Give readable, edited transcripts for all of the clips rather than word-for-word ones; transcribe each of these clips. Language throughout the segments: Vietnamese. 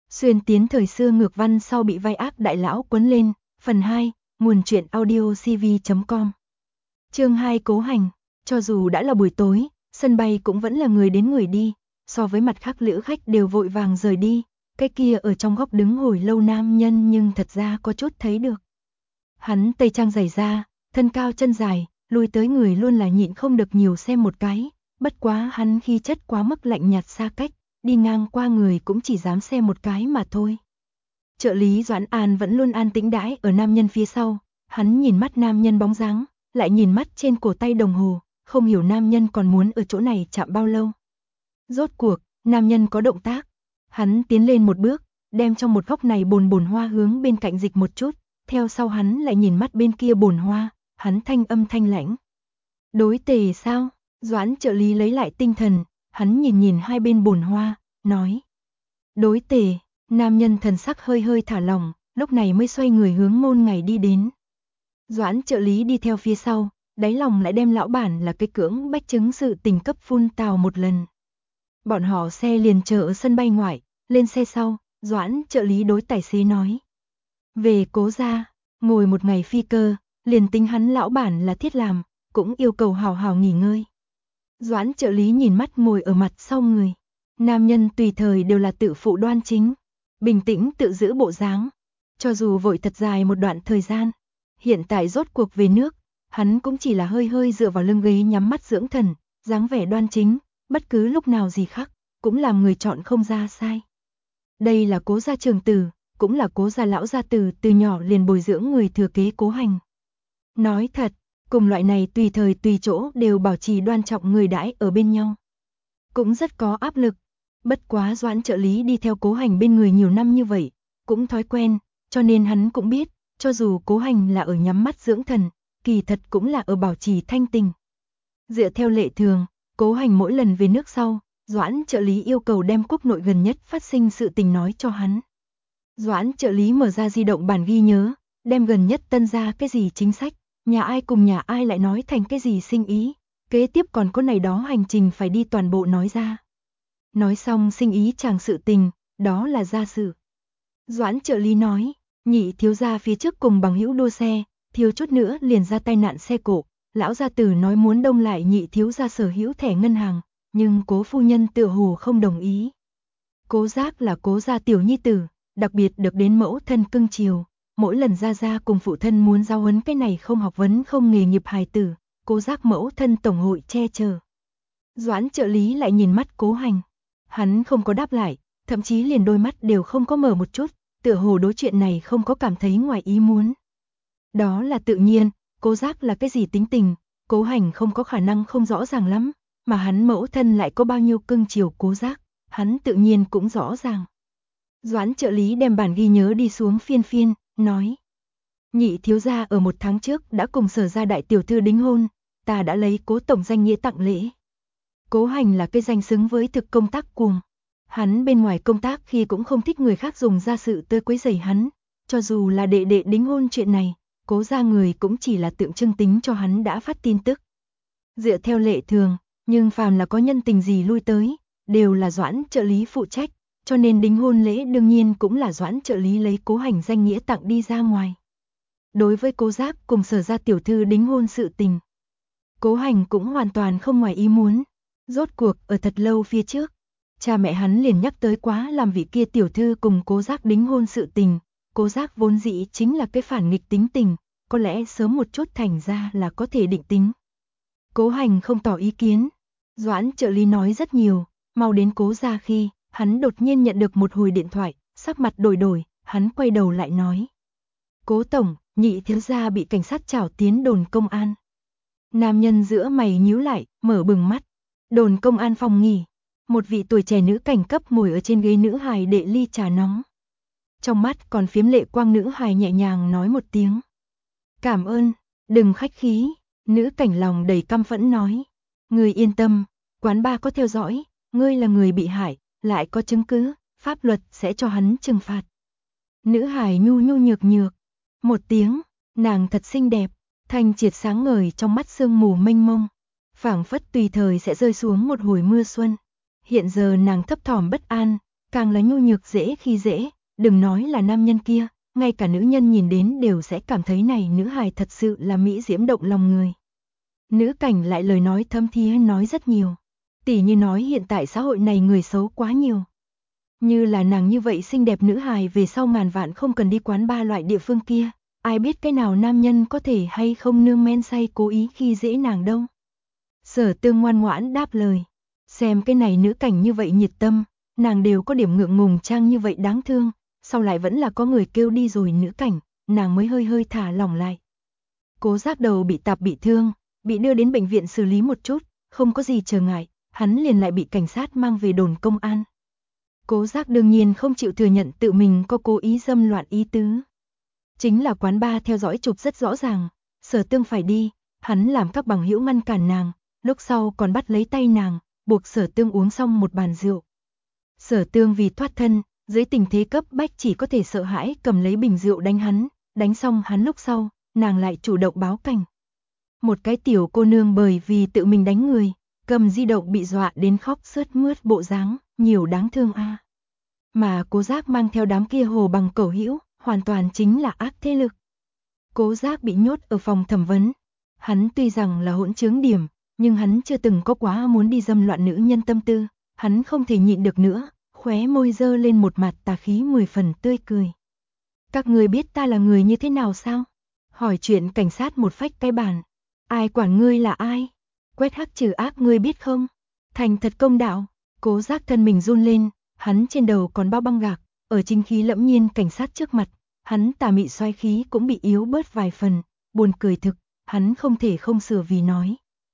Xuyên tiến thời xưa ngược văn sau bị vai ác đại lão quấn lên, phần 2, nguồn truyện audio cv.com. Chương 2 Cố Hành. Cho dù đã là buổi tối, sân bay cũng vẫn là người đến người đi, so với mặt khác lữ khách đều vội vàng rời đi, cái kia ở trong góc đứng hồi lâu nam nhân nhưng thật ra có chút thấy được. Hắn tây trang dày da, thân cao chân dài, lui tới người luôn là nhịn không được nhiều xem một cái, bất quá hắn khí chất quá mức lạnh nhạt xa cách, đi ngang qua người cũng chỉ dám xem một cái mà thôi. Trợ lý Doãn An vẫn luôn an tĩnh đãi ở nam nhân phía sau, hắn nhìn mắt nam nhân bóng dáng, lại nhìn mắt trên cổ tay đồng hồ, không hiểu nam nhân còn muốn ở chỗ này chạm bao lâu. Rốt cuộc, nam nhân có động tác, hắn tiến lên một bước, đem trong một góc này bồn hoa hướng bên cạnh dịch một chút, theo sau hắn lại nhìn mắt bên kia bồn hoa, hắn thanh âm thanh lãnh. Đối tề sao? Doãn trợ lý lấy lại tinh thần, hắn nhìn hai bên bồn hoa, nói. Đối tề, nam nhân thần sắc hơi hơi thả lỏng, lúc này mới xoay người hướng môn ngày đi đến. Doãn trợ lý đi theo phía sau, đáy lòng lại đem lão bản là cái cưỡng bách chứng sự tình cấp phun tào một lần. Bọn họ xe liền chờ ở sân bay ngoại, lên xe sau, Doãn trợ lý đối tài xế nói. Về Cố gia, ngồi một ngày phi cơ, liền tính hắn lão bản là thiết làm, cũng yêu cầu hào hào nghỉ ngơi. Doãn trợ lý nhìn mắt ngồi ở mặt sau người. Nam nhân tùy thời đều là tự phụ đoan chính, bình tĩnh tự giữ bộ dáng. Cho dù vội thật dài một đoạn thời gian, hiện tại rốt cuộc về nước, hắn cũng chỉ là hơi hơi dựa vào lưng ghế nhắm mắt dưỡng thần, dáng vẻ đoan chính, bất cứ lúc nào gì khác, cũng làm người chọn không ra sai. Đây là Cố gia trường tử, cũng là Cố gia lão gia tử từ nhỏ liền bồi dưỡng người thừa kế Cố Hành. Nói thật, cùng loại này tùy thời tùy chỗ đều bảo trì đoan trọng người đãi ở bên nhau. Cũng rất có áp lực, bất quá Doãn trợ lý đi theo Cố Hành bên người nhiều năm như vậy, cũng thói quen, cho nên hắn cũng biết, cho dù Cố Hành là ở nhắm mắt dưỡng thần, kỳ thật cũng là ở bảo trì thanh tình. Dựa theo lệ thường, Cố Hành mỗi lần về nước sau, Doãn trợ lý yêu cầu đem quốc nội gần nhất phát sinh sự tình nói cho hắn. Doãn trợ lý mở ra di động bản ghi nhớ, đem gần nhất tân ra cái gì chính sách, nhà ai cùng nhà ai lại nói thành cái gì sinh ý, kế tiếp còn có này đó hành trình phải đi toàn bộ nói ra. Nói xong sinh ý chàng sự tình, đó là gia sự. Doãn trợ lý nói, nhị thiếu gia phía trước cùng bằng hữu đua xe, thiếu chút nữa liền ra tai nạn xe cộ, lão gia tử nói muốn đông lại nhị thiếu gia sở hữu thẻ ngân hàng, nhưng Cố phu nhân tựa hồ không đồng ý. Cố Giác là Cố gia tiểu nhi tử, đặc biệt được đến mẫu thân cưng chiều, mỗi lần gia cùng phụ thân muốn giáo huấn cái này không học vấn không nghề nghiệp hài tử, Cố Giác mẫu thân tổng hội che chở. Doãn trợ lý lại nhìn mắt Cố Hành, hắn không có đáp lại, thậm chí liền đôi mắt đều không có mở một chút, tựa hồ đối chuyện này không có cảm thấy ngoài ý muốn. Đó là tự nhiên, Cố Giác là cái gì tính tình, Cố Hành không có khả năng không rõ ràng lắm, mà hắn mẫu thân lại có bao nhiêu cưng chiều Cố Giác, hắn tự nhiên cũng rõ ràng. Doãn trợ lý đem bản ghi nhớ đi xuống phiên, nói. Nhị thiếu gia ở 1 tháng trước đã cùng Sở gia đại tiểu thư đính hôn, ta đã lấy Cố tổng danh nghĩa tặng lễ. Cố Hành là cái danh xứng với thực công tác cuồng. Hắn bên ngoài công tác khi cũng không thích người khác dùng ra sự tới quấy rầy hắn, cho dù là đệ đệ đính hôn chuyện này, Cố gia người cũng chỉ là tượng trưng tính cho hắn đã phát tin tức. Dựa theo lệ thường, nhưng phàm là có nhân tình gì lui tới, đều là Doãn trợ lý phụ trách, cho nên đính hôn lễ đương nhiên cũng là Doãn trợ lý lấy Cố Hành danh nghĩa tặng đi ra ngoài. Đối với Cố Giác cùng Sở gia tiểu thư đính hôn sự tình, Cố Hành cũng hoàn toàn không ngoài ý muốn. Rốt cuộc ở thật lâu phía trước, cha mẹ hắn liền nhắc tới quá làm vị kia tiểu thư cùng Cố Giác đính hôn sự tình, Cố Giác vốn dĩ chính là cái phản nghịch tính tình, có lẽ sớm một chút thành ra là có thể định tính. Cố Hành không tỏ ý kiến, Doãn trợ lý nói rất nhiều, mau đến Cố gia khi, hắn đột nhiên nhận được một hồi điện thoại, sắc mặt đổi, hắn quay đầu lại nói. Cố tổng, nhị thiếu gia bị cảnh sát trảo tiến đồn công an. Nam nhân giữa mày nhíu lại, mở bừng mắt. Đồn công an phòng nghỉ, một vị tuổi trẻ nữ cảnh cấp ngồi ở trên ghế nữ hài đệ ly trà nóng. Trong mắt còn phiếm lệ quang nữ hài nhẹ nhàng nói một tiếng. Cảm ơn, đừng khách khí, nữ cảnh lòng đầy căm phẫn nói. Ngươi yên tâm, quán ba có theo dõi, ngươi là người bị hại, lại có chứng cứ, pháp luật sẽ cho hắn trừng phạt. Nữ hài nhu nhược, một tiếng, nàng thật xinh đẹp, thanh triệt sáng ngời trong mắt sương mù mênh mông. Phảng phất tùy thời sẽ rơi xuống một hồi mưa xuân. Hiện giờ nàng thấp thỏm bất an, càng là nhu nhược dễ khi dễ, đừng nói là nam nhân kia, ngay cả nữ nhân nhìn đến đều sẽ cảm thấy này nữ hài thật sự là mỹ diễm động lòng người. Nữ cảnh lại lời nói thâm thía nói rất nhiều, tỉ như nói hiện tại xã hội này người xấu quá nhiều. Như là nàng như vậy xinh đẹp nữ hài về sau ngàn vạn không cần đi quán ba loại địa phương kia, ai biết cái nào nam nhân có thể hay không nương men say cố ý khi dễ nàng đâu. Sở Tương ngoan ngoãn đáp lời, xem cái này nữ cảnh như vậy nhiệt tâm, nàng đều có điểm ngượng ngùng trang như vậy đáng thương, sau lại vẫn là có người kêu đi rồi nữ cảnh, nàng mới hơi hơi thả lỏng lại. Cố Giác đầu bị tạp bị thương, bị đưa đến bệnh viện xử lý một chút, không có gì trở ngại, hắn liền lại bị cảnh sát mang về đồn công an. Cố Giác đương nhiên không chịu thừa nhận tự mình có cố ý dâm loạn ý tứ. Chính là quán bar theo dõi chụp rất rõ ràng, Sở Tương phải đi, hắn làm các bằng hữu ngăn cản nàng, lúc sau còn bắt lấy tay nàng, buộc Sở Tương uống xong một bàn rượu. Sở Tương vì thoát thân, dưới tình thế cấp bách chỉ có thể sợ hãi cầm lấy bình rượu đánh hắn, đánh xong hắn lúc sau, nàng lại chủ động báo cảnh. Một cái tiểu cô nương bởi vì tự mình đánh người, cầm di động bị dọa đến khóc sướt mướt bộ dáng, nhiều đáng thương a. Mà Cố Giác mang theo đám kia hồ bằng cẩu hữu, hoàn toàn chính là ác thế lực. Cố Giác bị nhốt ở phòng thẩm vấn. Hắn tuy rằng là hỗn trướng điểm, nhưng hắn chưa từng có quá muốn đi dâm loạn nữ nhân tâm tư, hắn không thể nhịn được nữa, khóe môi dơ lên một mặt tà khí 10 phần tươi cười. Các người biết ta là người như thế nào sao? Hỏi chuyện cảnh sát một phách cái bàn. Ai quản ngươi là ai? Quét hắc trừ ác ngươi biết không? Thành thật công đạo. Cố Giác thân mình run lên, hắn trên đầu còn bao băng gạc, ở chính khí lẫm nhiên cảnh sát trước mặt, hắn tà mị xoay khí cũng bị yếu bớt vài phần, buồn cười thực, hắn không thể không sửa vì nói.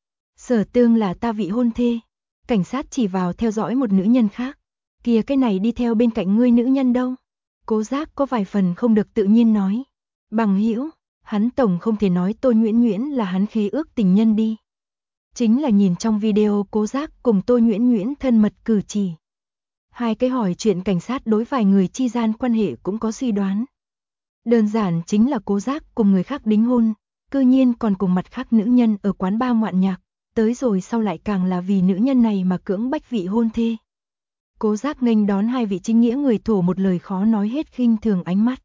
Sở Tương là ta vị hôn thê. Cảnh sát chỉ vào theo dõi một nữ nhân khác. Kìa cái này đi theo bên cạnh ngươi nữ nhân đâu? Cố Giác có vài phần không được tự nhiên nói. Bằng hữu, hắn tổng không thể nói Tô Nhuyễn Nhuyễn là hắn khế ước tình nhân đi. Chính là nhìn trong video Cố Giác cùng Tô Nhuyễn Nhuyễn thân mật cử chỉ. Hai cái hỏi chuyện cảnh sát đối vài người chi gian quan hệ cũng có suy đoán. Đơn giản chính là Cố Giác cùng người khác đính hôn, cư nhiên còn cùng mặt khác nữ nhân ở quán bar ngoạn nhạc, tới rồi sau lại càng là vì nữ nhân này mà cưỡng bách vị hôn thê. Cố Giác nghênh đón hai vị chính nghĩa người thổ một lời khó nói hết khinh thường ánh mắt.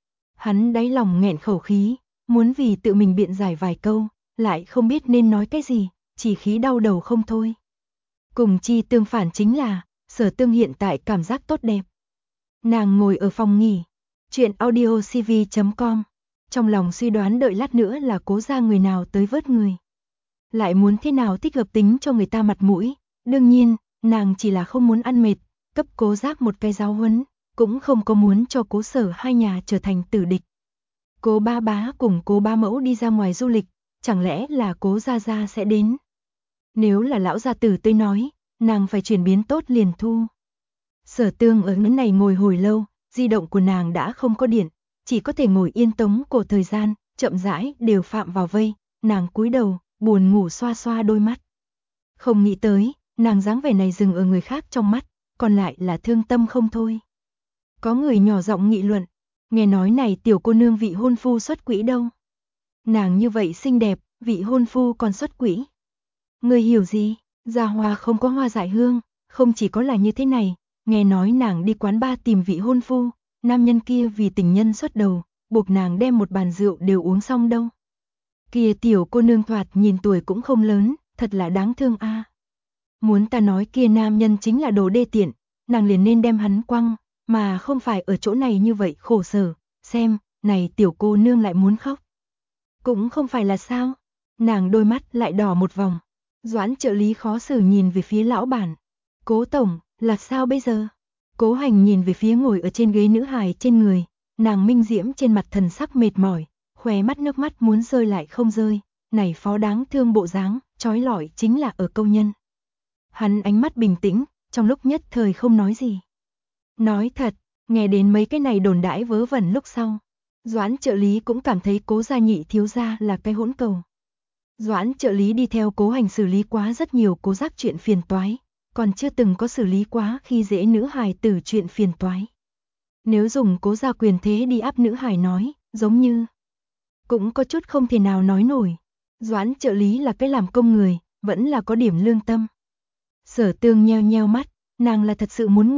Hắn đáy lòng nghẹn khẩu khí, muốn vì tự mình biện giải vài câu, lại không biết nên nói cái gì, chỉ khí đau đầu không thôi. Cùng chi tương phản chính là, Sở Tương hiện tại cảm giác tốt đẹp. Nàng ngồi ở phòng nghỉ, chuyện audiocv.com, trong lòng suy đoán đợi lát nữa là Cố ra người nào tới vớt người. Lại muốn thế nào thích hợp tính cho người ta mặt mũi, đương nhiên, nàng chỉ là không muốn ăn mệt, cấp Cố Giác một cái giáo huấn, cũng không có muốn cho Cố Sở hai nhà trở thành tử địch. Cố ba bá cùng Cố ba mẫu đi ra ngoài du lịch, chẳng lẽ là Cố gia gia sẽ đến? Nếu là lão gia tử tới nói, nàng phải chuyển biến tốt liền thu. Sở Tương ở nơi này ngồi hồi lâu, di động của nàng đã không có điện, chỉ có thể ngồi yên tống cổ thời gian, chậm rãi đều phạm vào vây, nàng cúi đầu, buồn ngủ xoa xoa đôi mắt. Không nghĩ tới, nàng dáng vẻ này dừng ở người khác trong mắt, còn lại là thương tâm không thôi. Có người nhỏ giọng nghị luận, nghe nói này tiểu cô nương vị hôn phu xuất quỹ đâu. Nàng như vậy xinh đẹp, vị hôn phu còn xuất quỹ. Người hiểu gì, gia hoa không có hoa dại hương, không chỉ có là như thế này, nghe nói nàng đi quán bar tìm vị hôn phu, nam nhân kia vì tình nhân xuất đầu, buộc nàng đem một bàn rượu đều uống xong đâu. Kia tiểu cô nương thoạt nhìn tuổi cũng không lớn, thật là đáng thương a. Muốn ta nói kia nam nhân chính là đồ đê tiện, nàng liền nên đem hắn quăng, mà không phải ở chỗ này như vậy khổ sở, xem, này tiểu cô nương lại muốn khóc. Cũng không phải là sao, nàng đôi mắt lại đỏ một vòng. Doãn trợ lý khó xử nhìn về phía lão bản. Cố tổng, là sao bây giờ? Cố Hành nhìn về phía ngồi ở trên ghế nữ hài trên người, nàng minh diễm trên mặt thần sắc mệt mỏi, khóe mắt nước mắt muốn rơi lại không rơi, này phó đáng thương bộ dáng, trói lọi chính là ở câu nhân. Hắn ánh mắt bình tĩnh, trong lúc nhất thời không nói gì. Nói thật, nghe đến mấy cái này đồn đãi vớ vẩn lúc sau, Doãn trợ lý cũng cảm thấy Cố gia nhị thiếu gia là cái hỗn cầu. Doãn trợ lý đi theo Cố Hành xử lý quá rất nhiều Cố Giác chuyện phiền toái, còn chưa từng có xử lý quá khi dễ nữ hài tử chuyện phiền toái. Nếu dùng Cố gia quyền thế đi áp nữ hài nói, giống như cũng có chút không thể nào nói nổi. Doãn trợ lý là cái làm công người, vẫn là có điểm lương tâm. Sở Tương nheo nheo mắt, nàng là thật sự muốn ngủ,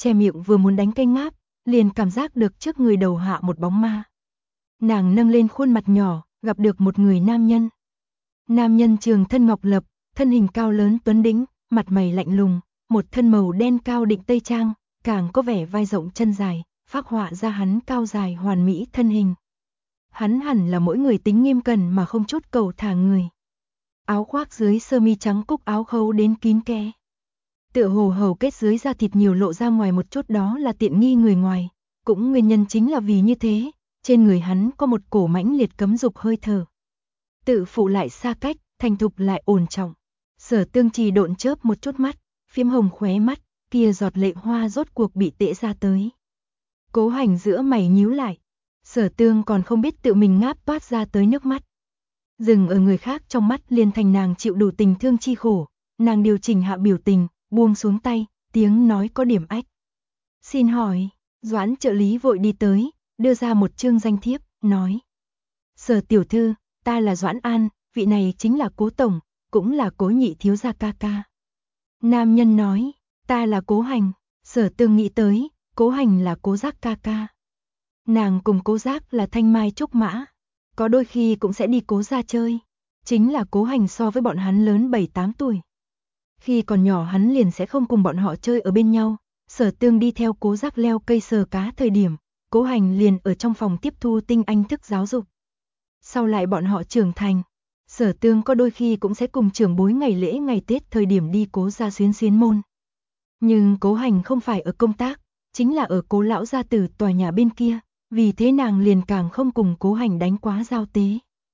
che miệng vừa muốn đánh cây ngáp, liền cảm giác được trước người đầu hạ một bóng ma. Nàng nâng lên khuôn mặt nhỏ, gặp được một người nam nhân. Nam nhân trường thân ngọc lập, thân hình cao lớn tuấn đĩnh, mặt mày lạnh lùng, một thân màu đen cao định tây trang, càng có vẻ vai rộng chân dài, phác họa ra hắn cao dài hoàn mỹ thân hình. Hắn hẳn là mỗi người tính nghiêm cẩn mà không chút cầu thả người. Áo khoác dưới sơ mi trắng cúc áo khâu đến kín kẽ. Tựa hồ hầu kết dưới da thịt nhiều lộ ra ngoài một chút, đó là tiện nghi người ngoài. Cũng nguyên nhân chính là vì như thế, trên người hắn có một cổ mãnh liệt cấm dục hơi thở. Tự phụ lại xa cách, thành thục lại ổn trọng. Sở Tương trì độn chớp một chút mắt, phiếm hồng khóe mắt, kia giọt lệ hoa rốt cuộc bị tễ ra tới. Cố Hành giữa mày nhíu lại. Sở Tương còn không biết tự mình ngáp toát ra tới nước mắt. Dừng ở người khác trong mắt liền thành nàng chịu đủ tình thương chi khổ. Nàng điều chỉnh hạ biểu tình, buông xuống tay, tiếng nói có điểm ách. Xin hỏi, Doãn trợ lý vội đi tới, đưa ra một chương danh thiếp, nói. Sở tiểu thư, ta là Doãn An, vị này chính là Cố tổng, cũng là Cố nhị thiếu gia ca ca. Nam nhân nói, ta là Cố Hành. Sở Tương nghĩ tới, Cố Hành là Cố Giác ca ca. Nàng cùng Cố Giác là thanh mai trúc mã, có đôi khi cũng sẽ đi Cố gia chơi. Chính là Cố Hành so với bọn hắn lớn 7-8 tuổi. Khi còn nhỏ hắn liền sẽ không cùng bọn họ chơi ở bên nhau. Sở Tương đi theo Cố Giác leo cây sờ cá thời điểm, Cố Hành liền ở trong phòng tiếp thu tinh anh thức giáo dục. Sau lại bọn họ trưởng thành, Sở Tương có đôi khi cũng sẽ cùng trưởng bối ngày lễ ngày Tết thời điểm đi Cố gia xuyến môn. Nhưng Cố Hành không phải ở công tác, chính là ở Cố lão gia tử tòa nhà bên kia, vì thế nàng liền càng không cùng Cố Hành đánh quá giao tế.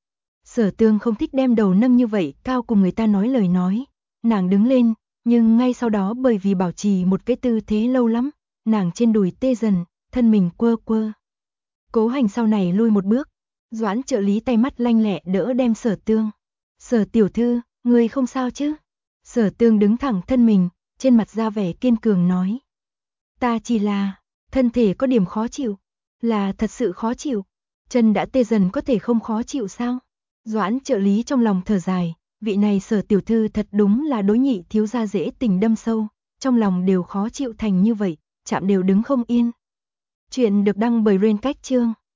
Sở Tương không thích đem đầu nâng như vậy cao cùng người ta nói lời nói. Nàng đứng lên, nhưng ngay sau đó bởi vì bảo trì một cái tư thế lâu lắm, nàng trên đùi tê dần, thân mình quơ quơ. Cố Hành sau này lui một bước, Doãn trợ lý tay mắt lanh lẹ đỡ đem Sở Tương. Sở tiểu thư, người không sao chứ? Sở Tương đứng thẳng thân mình, trên mặt ra vẻ kiên cường nói. Ta chỉ là, thân thể có điểm khó chịu, là thật sự khó chịu. Chân đã tê dần có thể không khó chịu sao? Doãn trợ lý trong lòng thở dài, vị này Sở tiểu thư thật đúng là đối nhị thiếu gia dễ tình đâm sâu, trong lòng đều khó chịu thành như vậy, chạm đều đứng không yên. Chuyện được đăng bởi Rain Cách Chương.